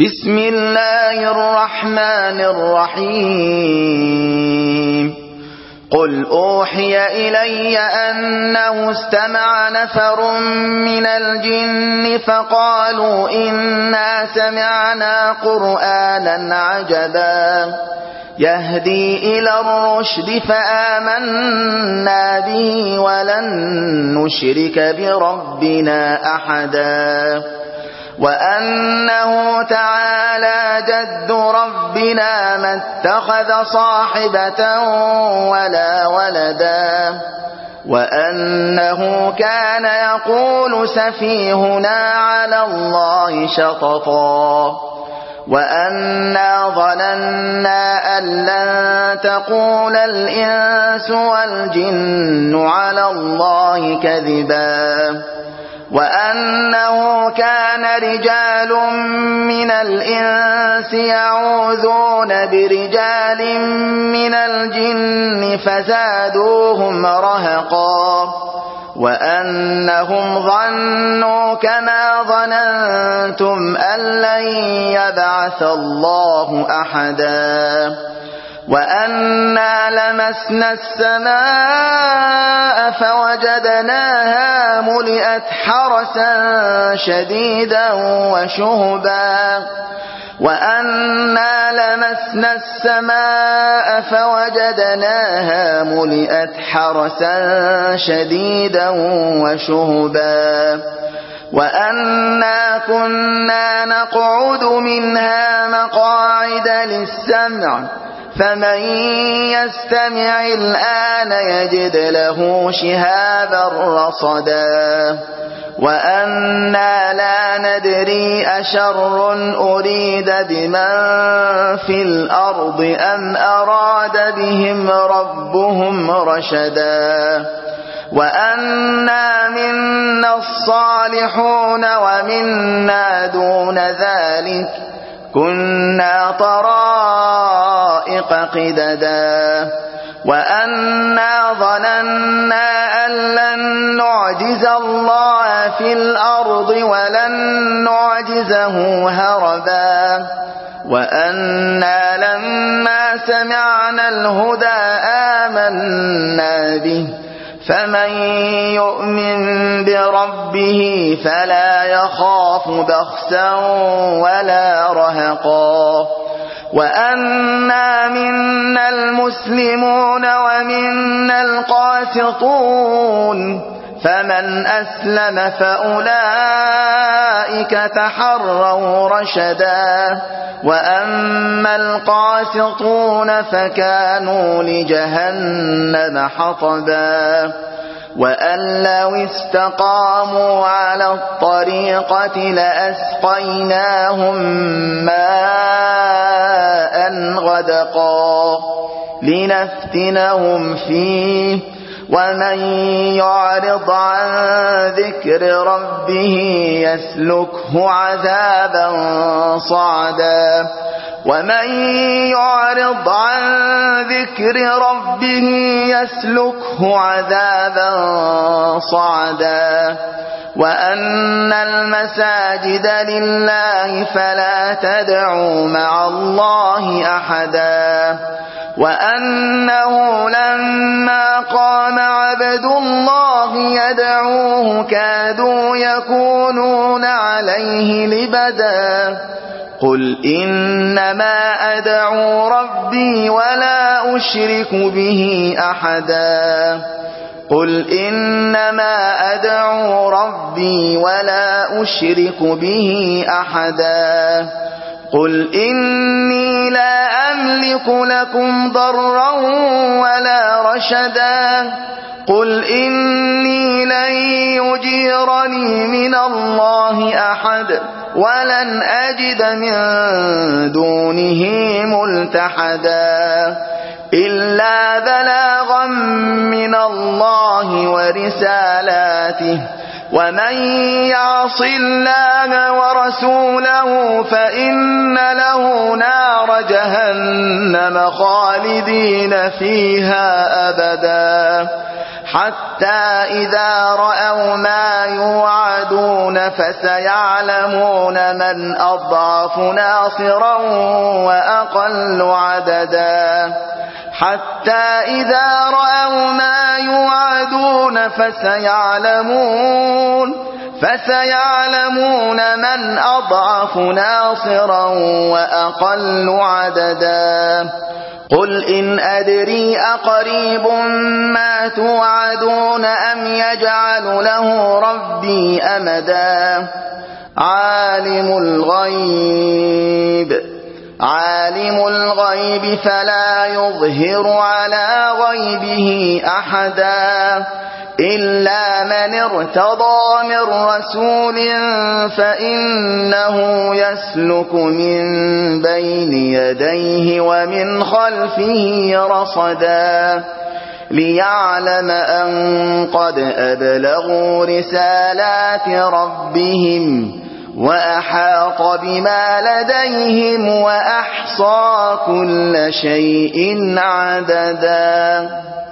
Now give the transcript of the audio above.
بسم الله الرحمن الرحيم قل أوحي إلي أنه استمع نفر من الجن فقالوا إنا سمعنا قرآنا عجبا يهدي إلى الرشد فآمنا به ولن نشرك بربنا أحدا وأنه تعالى جد ربنا ما اتخذ صاحبة ولا ولدا وأنه كان يقول سفيهنا على الله شططا وأنا ظننا أن لن تقول الإنس والجن على الله كذبا وأنه كان رجال من الإنس يعوذون برجال من الجن فزادوهم رهقا وأنهم ظنوا كما ظننتم أن لن يبعث الله أحدا وأنا لمسنا السماء فوجدناها ملئت حرسا شديدا وشهبا وأنا لمسنا السماء فوجدناها ملئت حرسا شديدا وشهبا وأنا كنا نقعد منها مقاعد للسمع فمن يستمع الآن يجد له شهابا رصدا وأنا لا ندري أشر أريد بمن في الأرض أم أراد بهم ربهم رشدا وأنا منا الصالحون ومنا دون ذلك كنا طرائق قددا وأنا ظننا أن لن نعجز الله في الأرض ولن نعجزه هربا وأنا لما سمعنا الهدى آمنا به فمن يؤمن بربه فلا يخاف بخسا ولا رهقا وأنا منا المسلمون ومنا القاسطون فمن أسلم فأولئك تحروا رشدا وأما القاسطون فكانوا لجهنم حطبا وأن لو استقاموا على الطريقة لأسقيناهم ماء غدقا لنفتنهم فيه ومن يعرض عن ذكر ربه يسلكه عذابا صعدا ومن يعرض عن ذكر ربه يسلكه عذابا صعدا وأن المساجد لله فلا تدعوا مع الله أحدا وأنه لما قام عبد الله يدعوه كادوا يكونون عليه لبدا قل إنما أدعو ربي ولا أشرك به أحدا قل إنما أدعو ربي ولا أشرك به أحدا قل إني لا أملك لكم ضرا ولا رشدا قل إني لن يجيرني من الله أحد ولن أجد من دونه ملتحدا إلا بلاغا من الله ورسالاته ومن يعص الله ورسوله فإن له نار جهنم خالدين فيها أبدا حتى إذا رأوا ما يوعدون فسيعلمون من أضعف ناصرا وأقل عددا حتى إذا رأوا ما يوعدون فسيعلمون من أضعف ناصرا وأقل عددا قل إن أدري أقريب ما توعدون أم يجعل له ربي أمدا عالم الغيب فلا يظهر على غيبه أحدا إلا من ارتضى من رسول فإنه يسلك من بين يديه ومن خلفه رصدا ليعلم أن قد أبلغوا رسالات ربهم وأحاط بما لديهم وأحصى كل شيء عددا.